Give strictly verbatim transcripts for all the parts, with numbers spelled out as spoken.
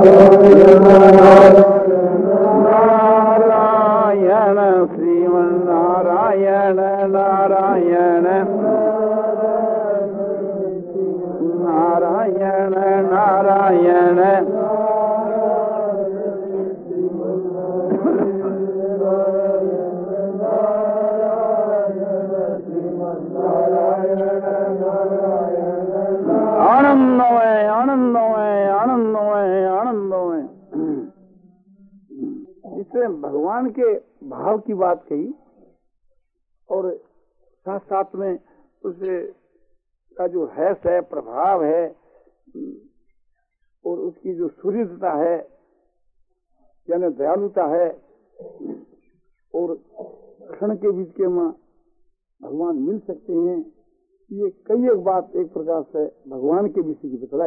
नारायण श्रीमन्नारायण नारायण नारायण नारायण आनंदमय आनंदमय आनंदमय आनंदमय। इससे भगवान के भाव की बात कही और साथ साथ में उसे का जो हैस है, प्रभाव है और उसकी जो सुहृदता है यानी दयालुता है और क्षण के बीच के में भगवान मिल सकते हैं, ये कई एक बात एक प्रकार से भगवान के विषय की बतलाई।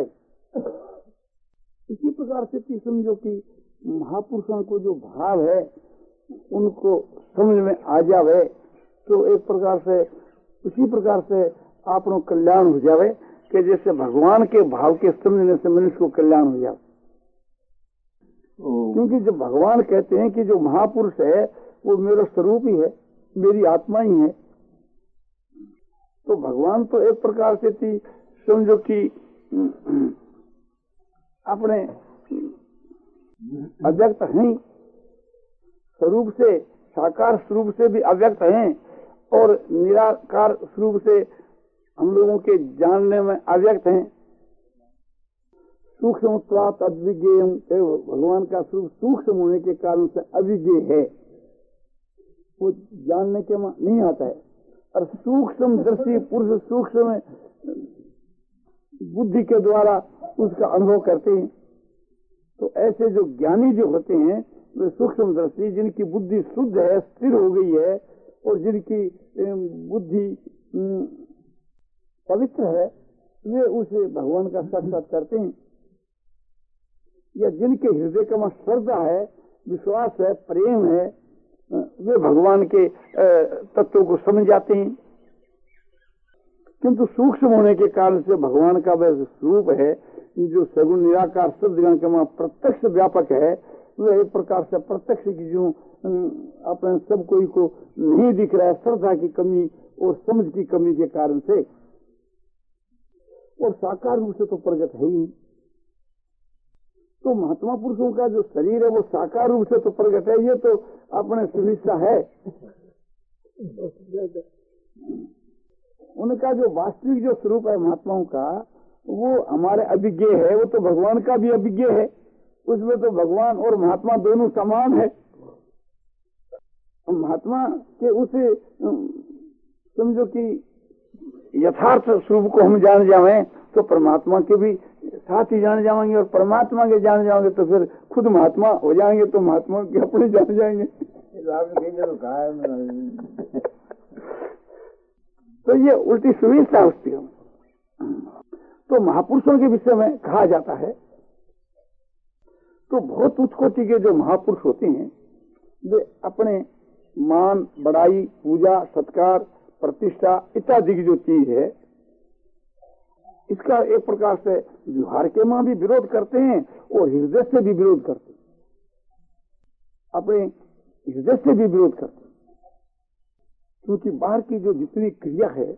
इसी प्रकार से कि समझो कि महापुरुषों को जो भाव है उनको समझ में आ जावे तो एक प्रकार से उसी प्रकार से आपनो कल्याण हो जावे कि जैसे भगवान के भाव के समझने से मनुष्य को कल्याण हो जावे। क्योंकि जब भगवान कहते हैं कि जो महापुरुष है वो मेरा स्वरूप ही है, मेरी आत्मा ही है, तो भगवान तो एक प्रकार से थी समझो कि अपने अव्यक्त हैं, स्वरूप से साकार स्वरूप से भी अव्यक्त हैं और निराकार स्वरूप से हम लोगों के जानने में अव्यक्त हैं। सूक्ष्मत्वात् अविज्ञेयम्, भगवान का स्वरूप सूक्ष्म होने के कारण से अविज्ञेय है, वो जानने के में नहीं आता है। और सूक्ष्म दृष्टि पुरुष सूक्ष्म बुद्धि के द्वारा उसका अनुभव करते हैं। तो ऐसे जो ज्ञानी जो होते हैं वे सूक्ष्म दृष्टि, जिनकी बुद्धि शुद्ध है, स्थिर हो गई है और जिनकी बुद्धि पवित्र है, वे उसे भगवान का साक्षात करते हैं। या जिनके हृदय का में श्रद्धा है, विश्वास है, प्रेम है, वे भगवान के तत्वों को समझ जाते हैं। किंतु सूक्ष्म होने के कारण से भगवान का वह स्वरूप है जो सगुण निराकार शब्द के प्रत्यक्ष व्यापक है, वह एक प्रकार से प्रत्यक्ष की जो अपने सब कोई को नहीं दिख रहा है श्रद्धा की कमी और समझ की कमी के कारण से, और साकार रूप से तो प्रकट है ही। तो महात्मा पुरुषों का जो शरीर है वो साकार रूप से तो प्रकट है, ये तो अपने सुनिश्चित है। उनका जो वास्तविक जो स्वरूप है महात्माओं का वो हमारे अभिज्ञ है, वो तो भगवान का भी अभिज्ञ है। उसमें तो भगवान और महात्मा दोनों समान है। महात्मा के उस समझो कि यथार्थ स्वरूप को हम जान जाएं तो परमात्मा के भी साथ ही जान जाएंगे, और परमात्मा के जान जाएंगे तो फिर खुद महात्मा हो जाएंगे, तो महात्मा के अपने जान जाएंगे। तो ये उल्टी सुविधा होती है। तो महापुरुषों के विषय में कहा जाता है तो बहुत उच्च कोटि के जो महापुरुष होते हैं वे अपने मान, बड़ाई, पूजा, सत्कार, प्रतिष्ठा इत्यादि की जो चीज है इसका एक प्रकार से व्यवहार के मां भी विरोध करते हैं और हृदय से भी विरोध करते हैं, अपने हृदय से भी विरोध करते हैं। क्योंकि बाहर की जो जितनी क्रिया है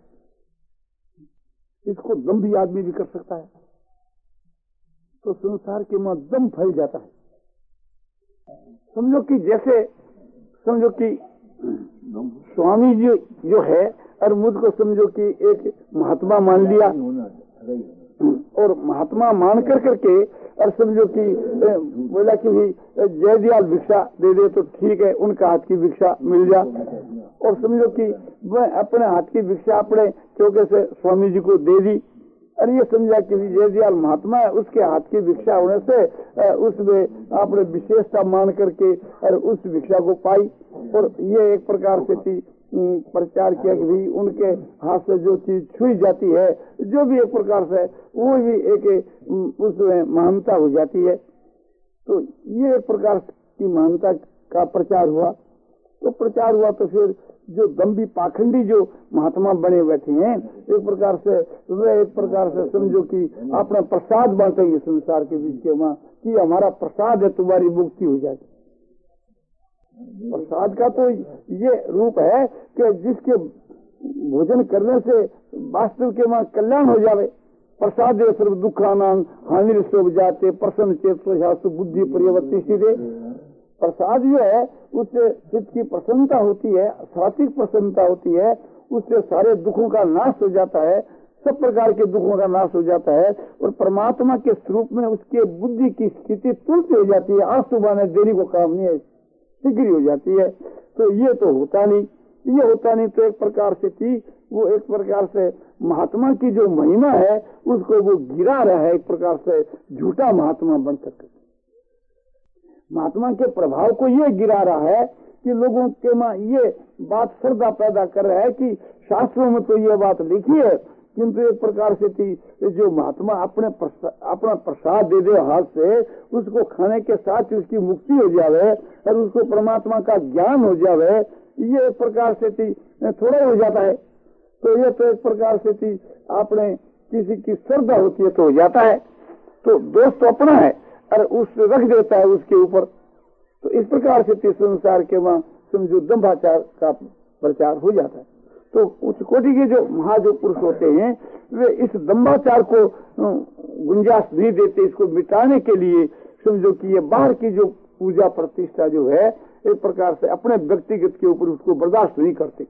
इसको दम भी आदमी भी कर सकता है, तो संसार के मां दम फैल जाता है। समझो कि जैसे समझो कि स्वामी जी जो है और मुझको समझो कि एक महात्मा मान लिया और महात्मा मान कर करके और समझो कि बोला कि भी जय दियाल भिक्षा दे दे तो ठीक है, उनका हाथ की भिक्षा मिल जा, और समझो कि वह अपने हाथ की भिक्षा अपने चौके से स्वामी जी को दे दी, और ये समझा कि जय दियाल महात्मा है, उसके हाथ की भिक्षा होने से उसमें आपने विशेषता मान करके और उस भिक्षा को पाई। और ये एक प्रकार से थी प्रचार किया कि भी उनके हाथ से जो चीज छुई जाती है, जो भी एक प्रकार से वो भी एक उसमें महानता हो जाती है। तो ये एक प्रकार की महानता का प्रचार हुआ। तो प्रचार हुआ तो फिर जो दम्भी पाखंडी जो महात्मा बने बैठे हैं एक प्रकार से वे एक प्रकार से समझो कि अपना प्रसाद बांटेंगे संसार के बीच के वहाँ कि हमारा प्रसाद है, तुम्हारी मुक्ति हो जाएगी। प्रसाद का तो ये रूप है कि जिसके भोजन करने से वास्तव के वहां कल्याण हो जावे। प्रसाद सर्व दुखानां हानि शोभ जाते प्रसन्न चेत बुद्धि परिवर्तित दे। प्रसाद जो है उससे चित्त की प्रसन्नता होती है, सात्विक प्रसन्नता होती है, उससे सारे दुखों का नाश हो जाता है, सब प्रकार के दुखों का नाश हो जाता है और परमात्मा के स्वरूप में उसके बुद्धि की स्थिति तुरंत हो जाती है। आज सुबह ने देरी को काम नहीं है, शीघ्र हो जाती है। तो ये तो होता नहीं, ये होता नहीं तो एक प्रकार से थी वो एक प्रकार से महात्मा की जो महिमा है उसको वो गिरा रहा है, एक प्रकार से झूठा महात्मा बन सकते। महात्मा के प्रभाव को ये गिरा रहा है कि लोगों के में ये बात श्रद्धा पैदा कर रहा है कि शास्त्रों में तो ये बात लिखी है, किंतु एक प्रकार से थी जो महात्मा अपने अपना प्रसाद दे दे हाथ से, उसको खाने के साथ उसकी मुक्ति हो जावे और उसको परमात्मा का ज्ञान हो जावे, ये एक प्रकार से थी थोड़ा हो जाता है। तो ये तो एक प्रकार से थी आपने किसी की श्रद्धा होती है तो हो जाता है, तो दोष तो अपना है और उससे रख देता है उसके ऊपर। तो इस प्रकार से थी संसार के वहां समझो दंभाचार का प्रचार हो जाता है। तो उच्च कोटि के जो महा जो पुरुष होते हैं वे इस दंभाचार को गुंजाइश नहीं देते, इसको मिटाने के लिए समझो कि ये बाहर की जो पूजा प्रतिष्ठा जो है एक प्रकार से अपने व्यक्तिगत के ऊपर उसको बर्दाश्त नहीं करते।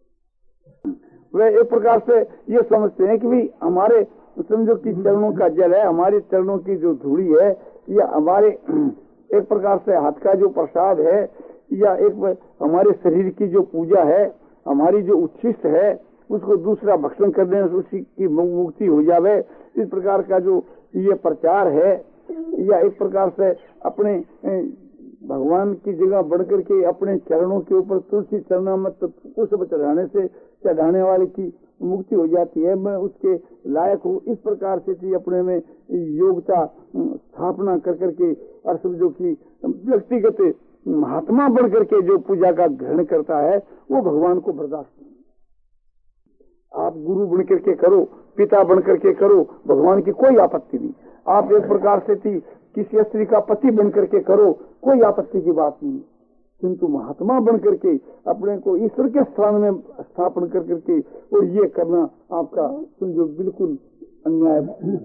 वे एक प्रकार से ये समझते हैं कि भाई हमारे समझो कि चरणों का जल है, हमारे चरणों की जो धूड़ी है या हमारे एक प्रकार से हाथ का जो प्रसाद है या एक हमारे शरीर की जो पूजा है, हमारी जो उच्छिष्ट है उसको दूसरा भक्षण करने से उसकी की मुक्ति हो जावे, इस प्रकार का जो ये प्रचार है या एक प्रकार से अपने भगवान की जगह बढ़कर के अपने चरणों के ऊपर तुलसी चरणामृत पुष्प चढ़ाने से चढ़ाने वाले की मुक्ति हो जाती है, मैं उसके लायक हूँ, इस प्रकार से थी अपने में योग्यता स्थापना कर करके और समझो कि व्यक्तिगत महात्मा बन करके जो पूजा का ग्रहण करता है वो भगवान को बर्दाश्त नहीं। आप गुरु बन करके करो, पिता बन करके करो, भगवान की कोई आपत्ति नहीं। आप एक प्रकार से थी किसी स्त्री का पति बन करके करो, कोई आपत्ति की बात नहीं। किंतु महात्मा बन करके अपने को ईश्वर के स्थान में स्थापन कर करके और ये करना आपका समझो बिल्कुल अन्याय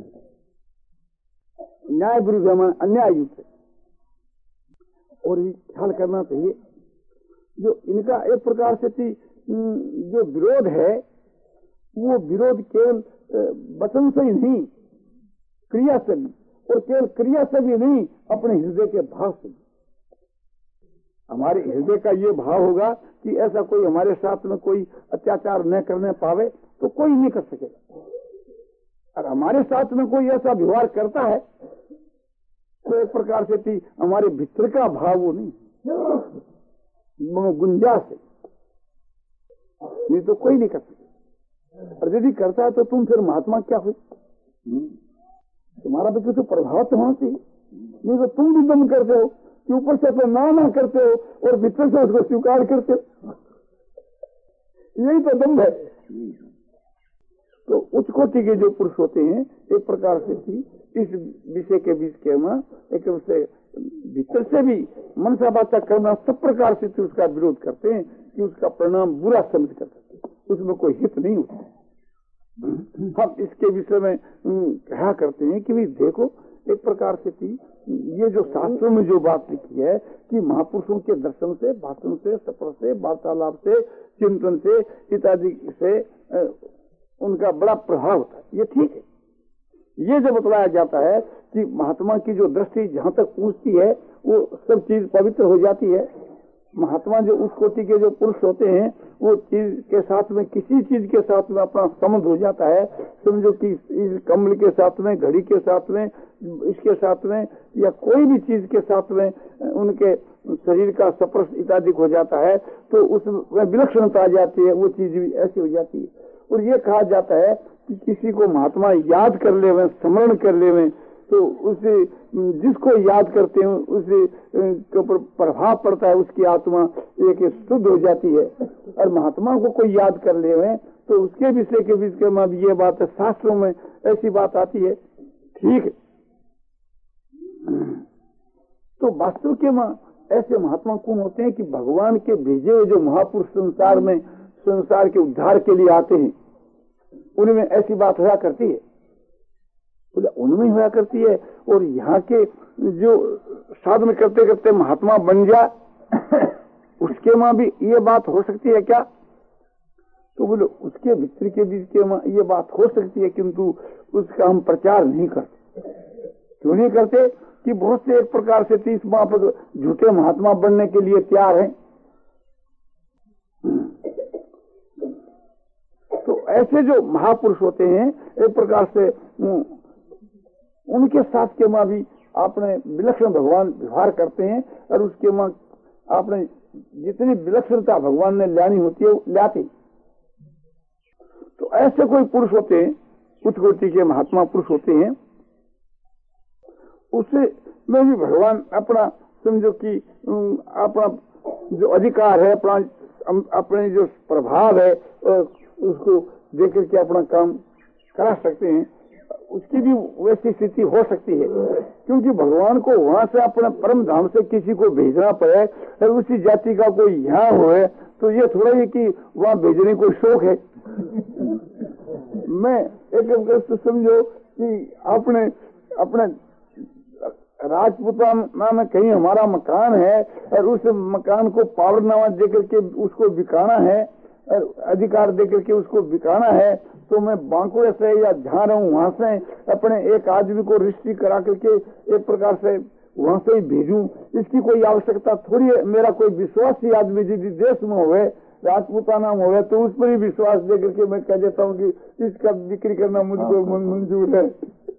न्याय विरुद्ध अन्याय युक्त है। और ये ख्याल करना चाहिए जो इनका एक प्रकार से थी जो विरोध है वो विरोध केवल वचन से ही नहीं क्रिया से भी, और केवल क्रिया से भी नहीं अपने हृदय के भाव से भी। हमारे हृदय का ये भाव होगा कि ऐसा कोई हमारे साथ में कोई अत्याचार न करने पावे तो कोई नहीं कर सकेगा, और हमारे साथ में कोई ऐसा व्यवहार करता है तो एक प्रकार से थी हमारे भीतर का भाव वो नहीं गुंजाइश है, नहीं तो कोई नहीं कर सके। और यदि करता है तो तुम फिर महात्मा क्या हो, तुम्हारा भी कुछ प्रभाव तो होना चाहिए, नहीं तो तुम भी दम करते हो कि ऊपर से तो ना ना करते हो और भीतर से उसको स्वीकार करते हो, यही तो दम है। तो उच्च कोटि के जो पुरुष होते हैं एक प्रकार से थी इस विषय के बीच के में एक से भीतर से भी मनसा बाचा करना सब प्रकार से उसका विरोध करते हैं कि उसका परिणाम बुरा समझ कर सकते, उसमें कोई हित नहीं होता। हम इसके विषय में कहा करते हैं कि भी देखो एक प्रकार से थी ये जो शास्त्रों में जो बात लिखी है कि महापुरुषों के दर्शन से, भाषण से, सफर से, वार्तालाप से, चिंतन से इत्यादि से उनका बड़ा प्रभाव होता है, ये ठीक है। ये जो बतलाया जाता है कि महात्मा की जो दृष्टि जहाँ तक पहुँचती है वो सब चीज पवित्र हो जाती है। महात्मा जो उस कोटि के जो पुरुष होते हैं वो चीज के साथ में किसी चीज के साथ में अपना संबंध हो जाता है, समझो कि इस कमल के साथ में, घड़ी के साथ में, इसके साथ में या कोई भी चीज के साथ में उनके शरीर का स्पर्श इत्यादि हो जाता है तो उसमें विलक्षणता आ जाती है, वो चीज भी ऐसी हो जाती है। और ये कहा जाता है कि किसी को महात्मा याद कर लेवे, स्मरण कर लेवे तो उसे जिसको याद करते हैं उसे के ऊपर प्रभाव पड़ता है, उसकी आत्मा एक शुद्ध हो जाती है। और महात्मा को कोई याद कर लेवे तो उसके विषय के बीच में अब ये बात है, शास्त्रों में ऐसी बात आती है, ठीक है। तो वास्तव के मां ऐसे महात्मा कौन होते हैं कि भगवान के भेजे हुए जो महापुरुष संसार में संसार के उद्धार के लिए आते हैं, उनमें ऐसी बात होया करती है, बोले उनमें होया करती है। और यहाँ के जो साधन करते करते महात्मा बन जा, उसके मां भी ये बात हो सकती है क्या? तो बोले उसके भीतर के बीच के मां ये बात हो सकती है, किंतु उसका हम प्रचार नहीं करते। क्यों नहीं करते? कि बहुत से एक प्रकार से तीस माह पर झूठे महात्मा बनने के लिए तैयार हैं। तो ऐसे जो महापुरुष होते हैं, एक प्रकार से उनके साथ के मां भी आपने विलक्षण भगवान व्यवहार करते हैं, और उसके मां आपने जितनी विलक्षणता भगवान ने लानी होती है लाते। तो ऐसे कोई पुरुष होते हैं, उच्च कोटि के महात्मा पुरुष होते हैं, उससे में भी भगवान अपना समझो कि अपना जो अधिकार है, अपना अपने जो प्रभाव है उसको देकर के अपना काम करा सकते हैं। उसकी भी वैसी स्थिति हो सकती है, क्योंकि भगवान को वहां से अपने परम धाम से किसी को भेजना पड़े और उसी जाति का कोई यहाँ हो, तो ये थोड़ा ही कि वहाँ भेजने को शौक है। मैं एक समझो कि अपने अपने राजपूताना में कहीं हमारा मकान है और उस मकान को पावरनामा देकर के उसको बिकाना है और अधिकार देकर के उसको बिकाना है, तो मैं बांकुड़े से या जहाँ रहूं वहां से अपने एक आदमी को रजिस्ट्री करा करके एक प्रकार से वहां से ही भेजूं। इसकी कोई आवश्यकता थोड़ी है। मेरा कोई विश्वासी आदमी यदि देश में हुए, राजपूताना में हुए, तो उस पर ही विश्वास देकर के मैं कह देता हूँ कि इसका बिक्री करना मुझको मंजूर है।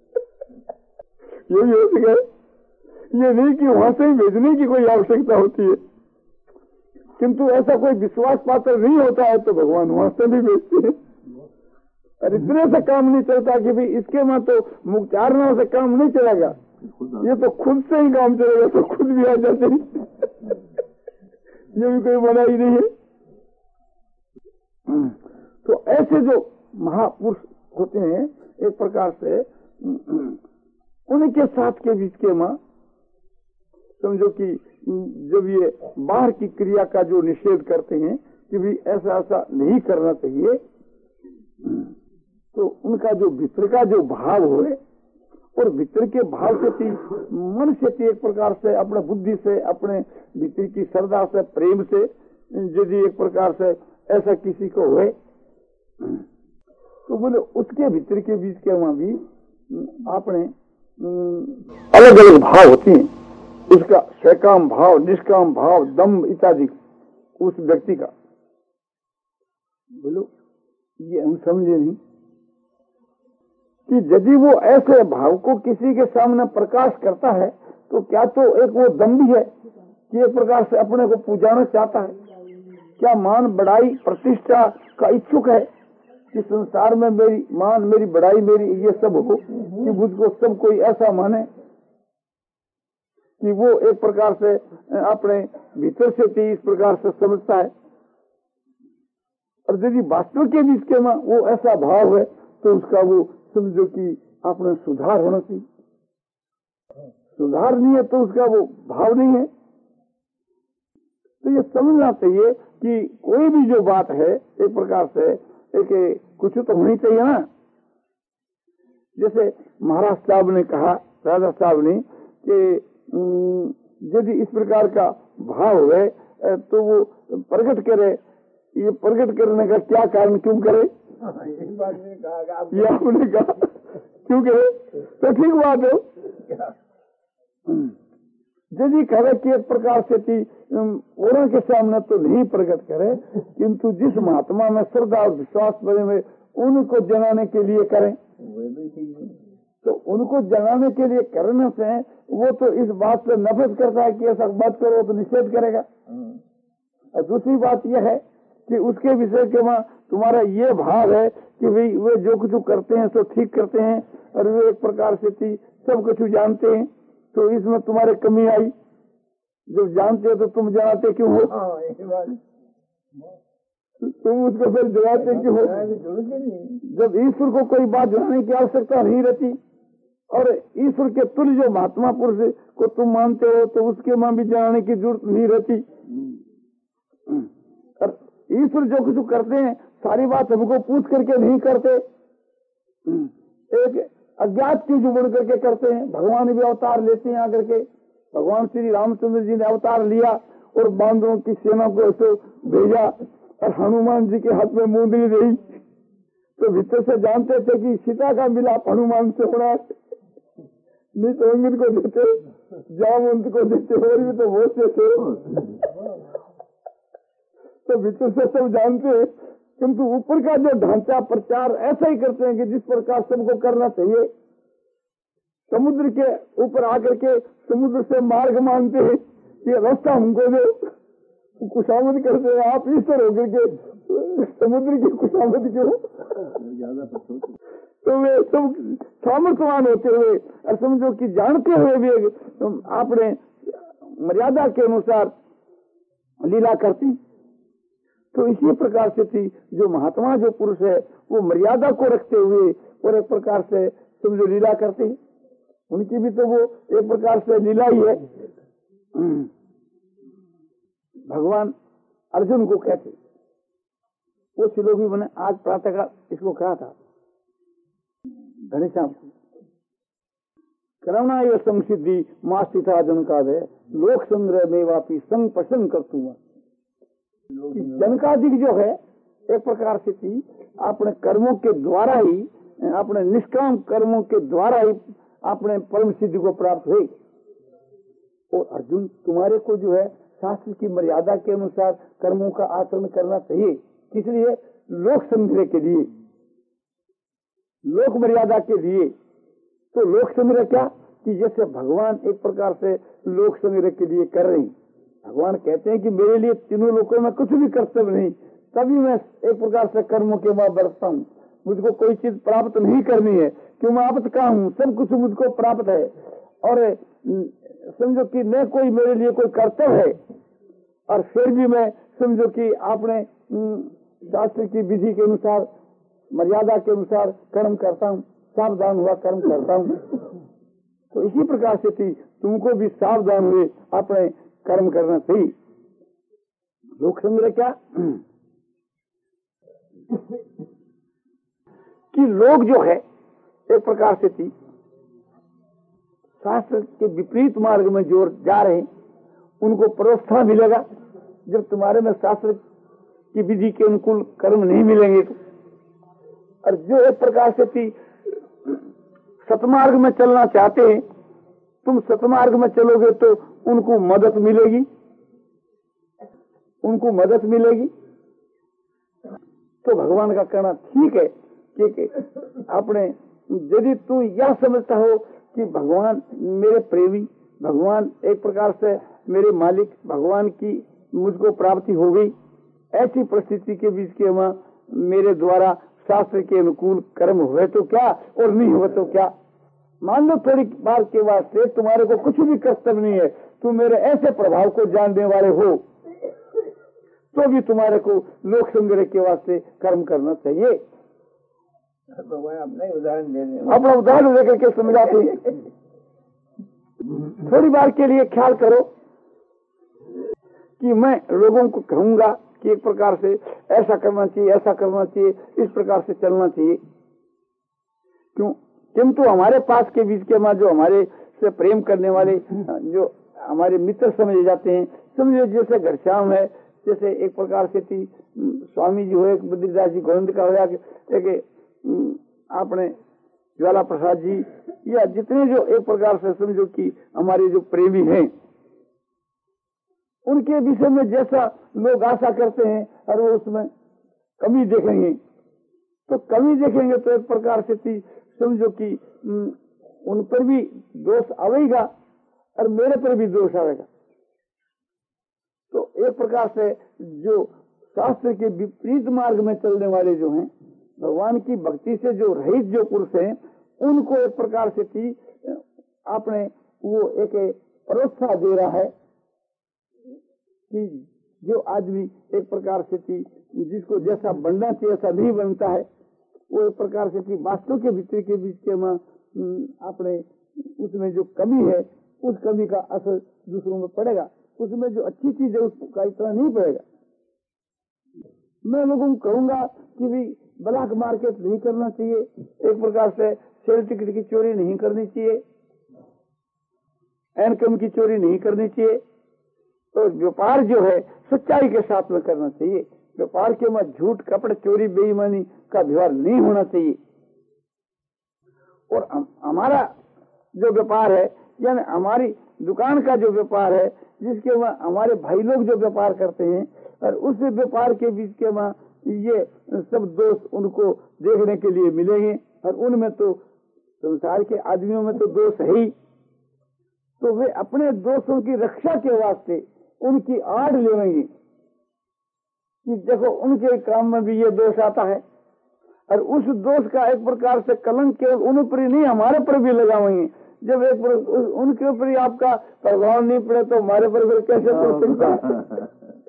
यही हो सके, ये नहीं कि वहां से ही भेजने की कोई आवश्यकता होती है, किंतु ऐसा कोई विश्वास पात्र नहीं होता है तो भगवान वहां से भी भेजते हैं। और इतने से काम नहीं चलता कि भाई इसके में तो मुक्तारना से काम नहीं चलेगा, ये तो खुद से ही काम चलेगा, तो खुद भी आ जाते हैं। ये भी कोई मना ही नहीं है। तो ऐसे जो महापुरुष होते हैं, एक प्रकार से उनके साथ के बीच के मां समझो कि जब ये बाहर की क्रिया का जो निषेध करते हैं कि भी ऐसा ऐसा नहीं करना चाहिए, तो उनका जो भीतर का जो भाव हो, और भीतर के भाव से थी मन से थी एक प्रकार से अपने बुद्धि से अपने भीतर की श्रद्धा से प्रेम से यदि एक प्रकार से ऐसा किसी को हुए, तो बोले उसके भीतर के बीच के वहां भी आपने अलग अलग भाव होती हैं। उसका स्वकाम भाव, निष्काम भाव, दम्भ इत्यादि उस व्यक्ति का, बोलो ये हम समझे नहीं कि यदि वो ऐसे भाव को किसी के सामने प्रकाश करता है तो क्या तो एक वो दम्भी है कि एक प्रकार से अपने को पूजाना चाहता है, क्या मान बढ़ाई प्रतिष्ठा का इच्छुक है कि संसार में मेरी मान मेरी बढ़ाई मेरी ये सब हो, कि मुझको सब कोई ऐसा माने कि वो एक प्रकार से अपने भीतर से भी इस प्रकार से समझता है। और यदि वास्तव के बीच के में वो ऐसा भाव है तो उसका वो समझो कि अपना सुधार होना चाहिए। सुधार नहीं है तो उसका वो भाव नहीं है। तो ये समझना चाहिए कि कोई भी जो बात है एक प्रकार से एक कुछ तो होनी चाहिए ना। जैसे महाराज साहब ने कहा, राजा साहब ने, कि यदि इस प्रकार का भाव है तो वो प्रकट करे। ये प्रकट करने का क्या कारण, क्यों करे? एक बार ने कहा, ये आपने कहा क्यों करे? तो ठीक बात है। यदि करे कि एक प्रकार से थी औरों के सामने तो नहीं प्रकट करे, किंतु जिस महात्मा में श्रद्धा और विश्वास बने में उनको जनाने के लिए करें, तो उनको जनाने के लिए करने से वो तो इस बात से नफरत करता है कि ऐसा बात करो तो निषेध करेगा। और दूसरी बात यह है कि उसके विषय के वहाँ तुम्हारा ये भाव है कि भाई वे जो कुछ करते हैं तो ठीक करते हैं और वे एक प्रकार से थी सब कुछ जानते हैं, तो इसमें तुम्हारे कमी आई। जब जानते हो तो तुम जनाते क्यों हो? तुम उसको फिर जनाते क्यों हो? जब ईश्वर को कोई बात जनाने की आवश्यकता नहीं रहती और ईश्वर के तुल्य जो महात्मा पुरुष को तुम मानते हो तो उसके मां भी जानने की जरूरत नहीं रहती। और ईश्वर जो कुछ करते हैं सारी बात हमको पूछ करके नहीं करते, एक अज्ञात चीज बन करके करते हैं। भगवान भी अवतार लेते हैं आकर के, भगवान श्री रामचंद्र जी ने अवतार लिया और बांदरों की सेना को ऐसे भेजा और हनुमान जी के हाथ में मुंदरी रही, तो भीतर से जानते थे कि सीता का मिलाप हनुमान से होना, नहीं तो अमित को देते, जामवंत को देते, और भी तो बहुत से थे। तो भीतर से सब जानते हैं, किंतु ऊपर का जो ढांचा प्रचार ऐसा ही करते हैं कि जिस प्रकार सबको करना चाहिए। समुद्र के ऊपर आकर के समुद्र से मार्ग मांगते हैं, ये रास्ता हमको दो, खुशामद करते हैं। आप ईश्वर होकर के समुद्र की खुशामद क्यों? तो वे सब सामर्थ्यवान होते हुए और समझो कि जानते हुए भी आपने मर्यादा के अनुसार लीला करती। तो इसी प्रकार से थी जो महात्मा जो पुरुष है वो मर्यादा को रखते हुए और एक प्रकार से समझो लीला करते हैं। उनकी भी तो वो एक प्रकार से लीला ही है। भगवान अर्जुन को कहते, वो श्लोक मैंने आज प्रातः का इसको कहा था घनश्याम, करुणा ये संसिद्धि मास्थिता जनका दे लोक संग्रह में वापी संग प्रसन्न कर तू। जनकादिक जो है एक प्रकार से थी अपने कर्मों के द्वारा ही, अपने निष्काम कर्मों के द्वारा ही अपने परम सिद्धि को प्राप्त हुई। और अर्जुन तुम्हारे को जो है शास्त्र की मर्यादा के अनुसार कर्मों का आचरण करना चाहिए, इसलिए लोक संग्रह के लिए, लोक मर्यादा के लिए। तो लोक संग्रह क्या कि जैसे भगवान एक प्रकार से लोक संग्रह के लिए कर रहे हैं। भगवान कहते हैं कि मेरे लिए तीनों लोगों में कुछ भी कर्तव्य नहीं, तभी मैं एक प्रकार से कर्मों के बाद बढ़ता हूँ। मुझको कोई चीज प्राप्त नहीं करनी है, क्यों मैं आप का हूँ, सब कुछ मुझको प्राप्त है। और समझो कि न कोई मेरे लिए कोई कर्तव्य है, और फिर भी मैं समझो कि आपने शास्त्र की विधि के अनुसार मर्यादा के अनुसार कर्म करता हूँ, सावधान हुआ कर्म करता हूँ। तो इसी प्रकार से थी तुमको भी सावधान हुए अपने कर्म करना चाहिए। लोक संग्रह क्या कि लोग जो है एक प्रकार से थी शास्त्र के विपरीत मार्ग में जो जा रहे हैं उनको प्रोत्साहन मिलेगा। जब तुम्हारे में शास्त्र की विधि के अनुकूल कर्म नहीं मिलेंगे तो, और जो एक प्रकार से थी सतमार्ग में चलना चाहते हैं, तुम सतमार्ग में चलोगे तो उनको मदद मिलेगी, उनको मदद मिलेगी। तो भगवान का कहना ठीक है कि अपने यदि तू यह समझता हो कि भगवान मेरे प्रेमी, भगवान एक प्रकार से मेरे मालिक, भगवान की मुझको प्राप्ति हो गई, ऐसी परिस्थिति के बीच के वहाँ मेरे द्वारा शास्त्र के अनुकूल कर्म हुए तो क्या और नहीं हुए तो क्या। मान लो थोड़ी बार के वास्ते तुम्हारे को कुछ भी कर्तव्य नहीं है, तुम मेरे ऐसे प्रभाव को जानने वाले हो, तो भी तुम्हारे को लोक संग्रह के वास्ते कर्म करना चाहिए। अपने उदाहरण देने अपना उदाहरण लेकर के समझाते हैं। थोड़ी बार के लिए ख्याल करो कि मैं लोगों को कहूंगा कि एक प्रकार से ऐसा करना चाहिए, ऐसा करना चाहिए, इस प्रकार से चलना चाहिए। क्यों? किंतु हमारे पास के बीच के मां जो हमारे से प्रेम करने वाले जो हमारे मित्र समझे जाते हैं, समझो जैसे घनश्याम है, जैसे एक प्रकार से थी स्वामी जी हो, एक बद्रीदास जी गोविंद का हो, एक आपने ज्वाला प्रसाद जी, या जितने जो एक प्रकार से समझो कि हमारे जो प्रेमी हैं, उनके विषय में जैसा लोग आशा करते हैं और वो उसमें कमी देखेंगे, तो कमी देखेंगे तो एक प्रकार से थी समझो कि उन पर भी दोष आवेगा और मेरे पर भी दोष आवेगा। तो एक प्रकार से जो शास्त्र के विपरीत मार्ग में चलने वाले जो हैं, भगवान की भक्ति से जो रहित जो पुरुष हैं, उनको एक प्रकार से थी आपने वो एक प्रोत्साहन दे रहा है कि जो आदमी एक प्रकार से थी जिसको जैसा बनना चाहिए ऐसा नहीं बनता है, वो एक प्रकार से थी वास्तव के भीतर के बीच के में आपने उसमें जो कमी है उस कमी का असर दूसरों में पड़ेगा, उसमें जो अच्छी चीज है उसका इतना नहीं पड़ेगा। मैं लोगों को कहूंगा कि भी ब्लैक मार्केट नहीं करना चाहिए, एक प्रकार से सेल टिकट की चोरी नहीं करनी चाहिए, इनकम की चोरी नहीं करनी चाहिए। तो व्यापार जो है सच्चाई के साथ में करना चाहिए, व्यापार के में झूठ कपट चोरी बेईमानी का व्यवहार नहीं होना चाहिए। और हमारा जो व्यापार है यानी हमारी दुकान का जो व्यापार है, जिसके वहाँ हमारे भाई लोग जो व्यापार करते हैं, और उस व्यापार के बीच के वहाँ ये सब दोष उनको देखने के लिए मिलेंगे, और उनमें तो संसार के आदमियों में तो दोष है ही, तो वे अपने दोषों की रक्षा के वास्ते उनकी आड़ लेंगे कि देखो उनके काम में भी ये दोष आता है, और उस दोष का एक प्रकार से कलंक केवल उन पर ही नहीं हमारे पर भी लगाएंगे। जब एक उनके ऊपर ही आपका प्रभाव नहीं पड़े तो हमारे पर फिर कैसे पड़ सकता है,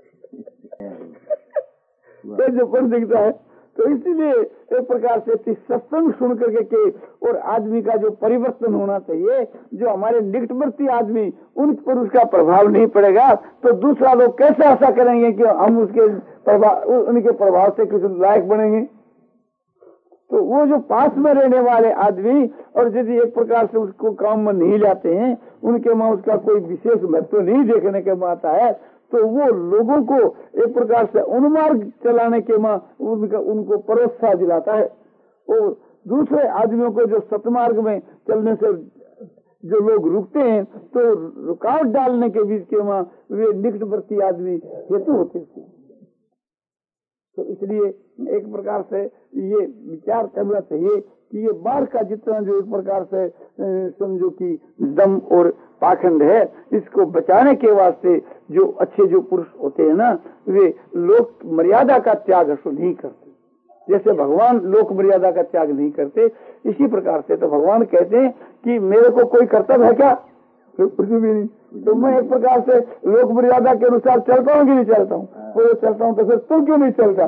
कैसे पड़ सकता है। तो इसीलिए एक प्रकार से सत्संग सुन करके के और आदमी का जो परिवर्तन होना चाहिए, जो हमारे निकटवर्ती आदमी उन पर उसका प्रभाव नहीं पड़ेगा, तो दूसरा लोग कैसे आशा करेंगे कि हम उसके प्रभाव उनके प्रभाव से कुछ लायक बनेंगे। तो वो जो पास में रहने वाले आदमी और यदि एक प्रकार से उसको काम में नहीं लाते हैं, उनके वहाँ उसका कोई विशेष महत्व नहीं देखने के में आता है, तो वो लोगों को एक प्रकार से उन्मार्ग चलाने के मां उनका उनको प्रोत्साह दिलाता है। और दूसरे आदमियों को जो सतमार्ग में चलने से जो लोग रुकते हैं, तो रुकावट डालने के बीच के मां वे निकटवर्ती आदमी हेतु होते हैं। तो इसलिए एक प्रकार से ये विचार करना चाहिए कि ये बाढ़ का जितना जो एक प्रकार से समझो कि दम और पाखंड है, इसको बचाने के वास्ते जो अच्छे जो पुरुष होते हैं ना, वे लोक मर्यादा का त्याग नहीं करते। जैसे भगवान लोक मर्यादा का त्याग नहीं करते, इसी प्रकार से तो भगवान कहते हैं कि मेरे को कोई कर्तव्य है क्या, कुछ भी नहीं। तो मैं एक प्रकार से लोक मर्यादा के अनुसार चलता हूँ कि नहीं चलता हूँ, वो चलता हूँ, तो फिर तुम क्यों नहीं चलता,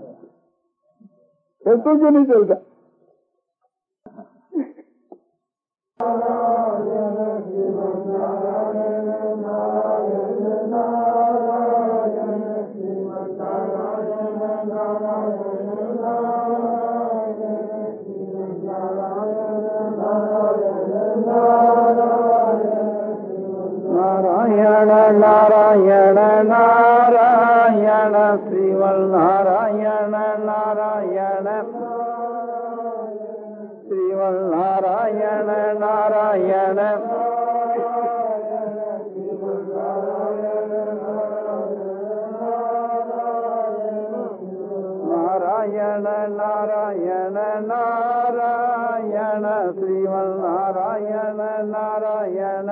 फिर तुम क्यों नहीं चलता। नारायण नारायण नारायण श्रीवल नारायण नारायण श्रीवल नारायण नारायण नारायण नारायण नारायण श्रीवल नारायण नारायण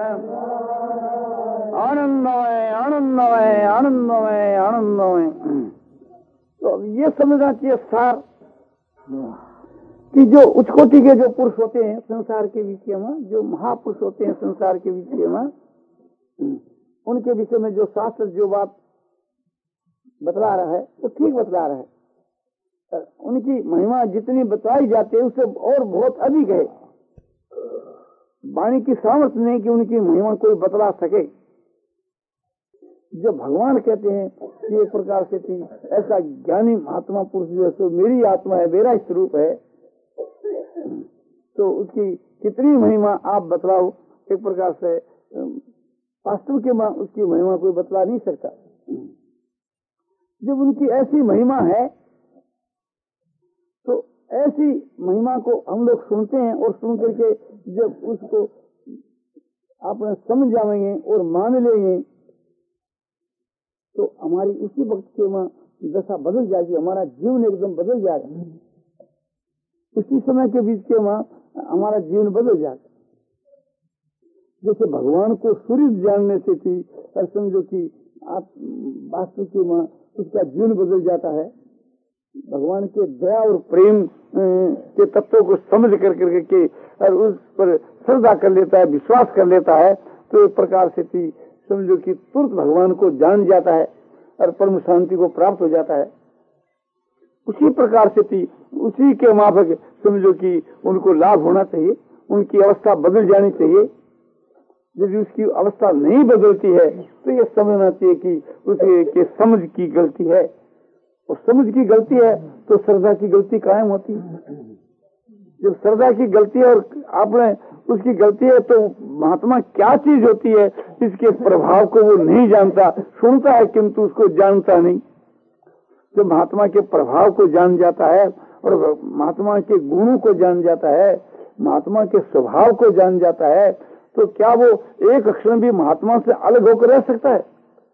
आनंदमय आनंदमय आनंदमय आनंदमय। तो ये समझना चाहिए सार कि जो उच्चकोटि के जो पुरुष होते हैं संसार के विषय में, जो महापुरुष होते हैं संसार के विषय में, उनके विषय में जो शास्त्र जो बात बतला रहा है वो ठीक बतला रहा है। उनकी महिमा जितनी बताई जाती है उससे और बहुत अधिक है। वाणी की सामर्थ्य नहीं कि उनकी महिमा कोई बतला सके। जब भगवान कहते हैं कि एक प्रकार से थी ऐसा ज्ञानी महात्मा पुरुष जो सो मेरी आत्मा है, मेरा स्वरूप है, तो उसकी कितनी महिमा आप बतलाओ, एक प्रकार से वास्तव के मां उसकी महिमा कोई बतला नहीं सकता। जब उनकी ऐसी महिमा है तो ऐसी महिमा को हम लोग सुनते हैं, और सुन करके जब उसको अपने समझ जाएंगे और मान लेंगे तो हमारी उसी वक्त के मां दशा बदल जाएगी, हमारा जीवन एकदम बदल जाएगा। उसी समय के बीच के मां हमारा जीवन बदल जाएगा। जैसे भगवान को सूर्य जानने से थी, और समझो कि आप वास्तु के मां उसका जीवन बदल जाता है। भगवान के दया और प्रेम के तत्वों को समझ कर करके और उस पर श्रद्धा कर लेता है, विश्वास कर लेता है, तो एक प्रकार से थी समझो कि तुरंत भगवान को जान जाता है और परम शांति को प्राप्त हो जाता है। उसी प्रकार से थी उसी के माफक समझो कि उनको लाभ होना चाहिए। उनकी अवस्था बदल जानी चाहिए। यदि उसकी अवस्था नहीं बदलती है तो ये समझना चाहिए कि उसके के समझ की गलती है, और समझ की गलती है तो श्रद्धा की गलती कायम होती है। जब श्रद्धा की गलती है और आपने उसकी गलती है तो महात्मा क्या चीज होती है इसके प्रभाव को वो नहीं जानता, सुनता है किंतु उसको जानता नहीं। जब महात्मा के प्रभाव को जान जाता है और महात्मा के गुणों को जान जाता है, महात्मा के स्वभाव को जान जाता है, तो क्या वो एक क्षण भी महात्मा से अलग होकर रह सकता है?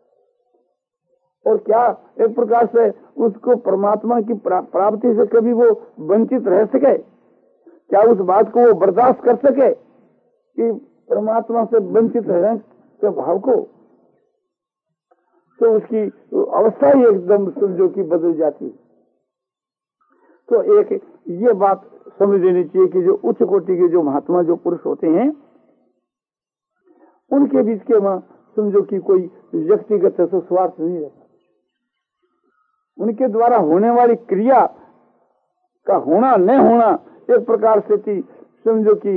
और क्या एक प्रकार से उसको परमात्मा की प्राप्ति से कभी वो वंचित रह सके? क्या उस बात को वो बर्दाश्त कर सके कि परमात्मा से वंचित रहने के भाव को? तो उसकी अवस्था ही एकदम समझो की बदल जाती। तो एक ये बात समझ लेनी चाहिए कि जो उच्च कोटि के जो महात्मा जो पुरुष होते हैं उनके बीच के वहां समझो कि कोई व्यक्तिगत तो स्वार्थ नहीं रहता। उनके द्वारा होने वाली क्रिया का होना न होना एक प्रकार से कि समझो कि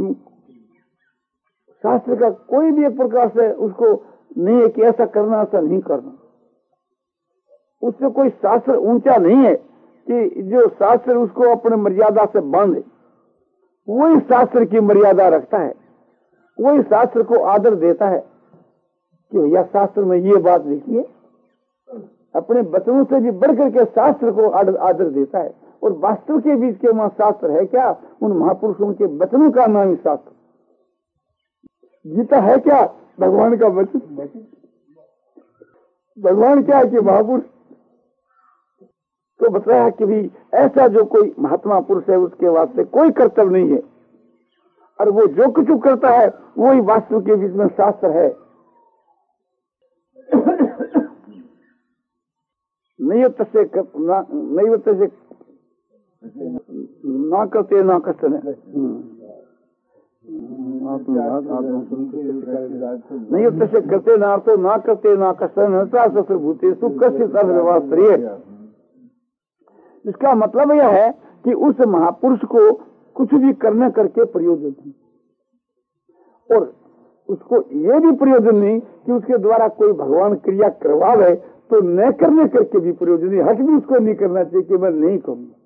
शास्त्र का कोई भी एक प्रकार से उसको नहीं है कि ऐसा करना ऐसा नहीं करना। उससे कोई शास्त्र ऊंचा नहीं है कि जो शास्त्र उसको अपने मर्यादा से बांधे, वही शास्त्र की मर्यादा रखता है, वही शास्त्र को आदर देता है कि भैया शास्त्र में ये बात लिखी है। अपने वचनों से भी बढ़कर के शास्त्र को आदर, आदर देता है। और वास्तव के बीच के वहां शास्त्र है क्या? उन महापुरुषों के वचनों का नाम ही शास्त्र। गीता है क्या? भगवान का वचन। भगवान क्या है कि महापुरुष तो बताया कि भी ऐसा जो कोई महात्मा पुरुष है उसके वास्ते कोई कर्तव्य नहीं है, और वो जो कुछ करता है वही वास्तव के बीच में शास्त्र है। नहीं तसे नहीं तसे ना करते ना कष्ट नहीं तसे करते ना तो ना करते ना कष्ट भूते सुख। इसका मतलब यह है कि उस महापुरुष को कुछ भी करने करके प्रयोजन नहीं, और उसको ये भी प्रयोजन नहीं कि उसके द्वारा कोई भगवान क्रिया करवावे तो न करने करके भी प्रयोजन नहीं। हक भी उसको नहीं करना चाहिए कि मैं नहीं करूंगा।